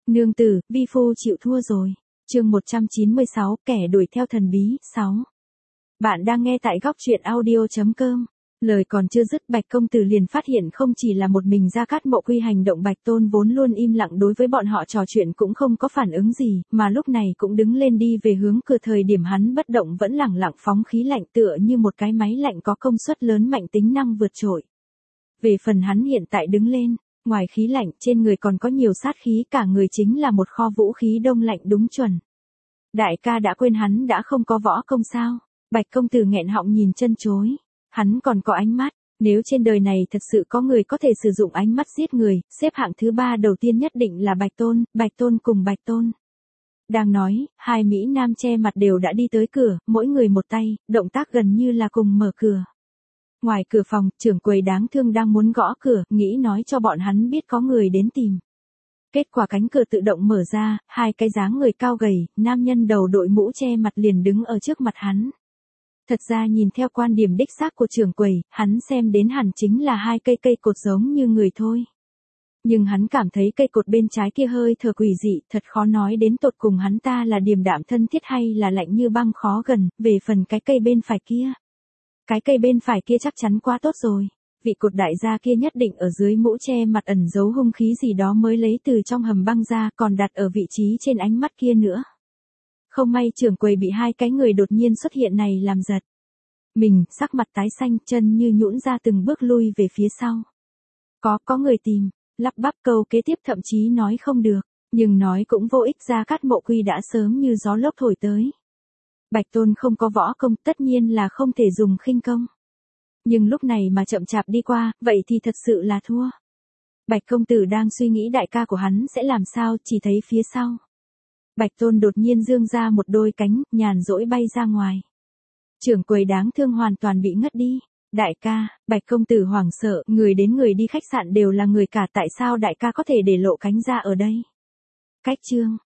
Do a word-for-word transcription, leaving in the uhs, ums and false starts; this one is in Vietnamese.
Nương tử, vi phu chịu thua rồi. Chương một trăm chín mươi sáu, kẻ đuổi theo thần bí, sáu. Bạn đang nghe tại góc truyện audio chấm com. Lời còn chưa dứt, Bạch công tử liền phát hiện không chỉ là một mình Gia Cát Mộ Quy hành động, Bạch Tôn vốn luôn im lặng đối với bọn họ trò chuyện cũng không có phản ứng gì, mà lúc này cũng đứng lên đi về hướng cửa. Thời điểm hắn bất động vẫn lẳng lặng phóng khí lạnh tựa như một cái máy lạnh có công suất lớn mạnh tính năng vượt trội. Về phần hắn hiện tại đứng lên, ngoài khí lạnh trên người còn có nhiều sát khí, cả người chính là một kho vũ khí đông lạnh đúng chuẩn. Đại ca đã quên hắn đã không có võ công sao? Bạch công tử nghẹn họng nhìn chân chối. Hắn còn có ánh mắt, nếu trên đời này thật sự có người có thể sử dụng ánh mắt giết người, xếp hạng thứ ba đầu tiên nhất định là Bạch Tôn, Bạch Tôn cùng Bạch Tôn. Đang nói, hai mỹ nam che mặt đều đã đi tới cửa, mỗi người một tay, động tác gần như là cùng mở cửa. Ngoài cửa phòng, trưởng quầy đáng thương đang muốn gõ cửa, nghĩ nói cho bọn hắn biết có người đến tìm. Kết quả cánh cửa tự động mở ra, hai cái dáng người cao gầy, nam nhân đầu đội mũ che mặt liền đứng ở trước mặt hắn. Thật ra nhìn theo quan điểm đích xác của trưởng quầy, hắn xem đến hẳn chính là hai cây cây cột giống như người thôi. Nhưng hắn cảm thấy cây cột bên trái kia hơi thở quỷ dị, thật khó nói đến tột cùng hắn ta là điềm đạm thân thiết hay là lạnh như băng khó gần. Về phần cái cây bên phải kia, cái cây bên phải kia chắc chắn quá tốt rồi. Vị cột đại gia kia nhất định ở dưới mũ che mặt ẩn giấu hung khí gì đó mới lấy từ trong hầm băng ra, còn đặt ở vị trí trên ánh mắt kia nữa. Không may trưởng quầy bị hai cái người đột nhiên xuất hiện này làm giật mình, sắc mặt tái xanh, chân như nhũn ra từng bước lui về phía sau. Có, có người tìm, lắp bắp câu kế tiếp thậm chí nói không được, nhưng nói cũng vô ích, Gia Cát Mộ Quy đã sớm như gió lốc thổi tới. Bạch Tôn không có võ công, tất nhiên là không thể dùng khinh công. Nhưng lúc này mà chậm chạp đi qua, vậy thì thật sự là thua. Bạch công tử đang suy nghĩ đại ca của hắn sẽ làm sao, chỉ thấy phía sau. Bạch Tôn đột nhiên dương ra một đôi cánh, nhàn rỗi bay ra ngoài. Trưởng quầy đáng thương hoàn toàn bị ngất đi. Đại ca, Bạch công tử hoảng sợ, người đến người đi khách sạn đều là người cả, tại sao đại ca có thể để lộ cánh ra ở đây? Cách chương,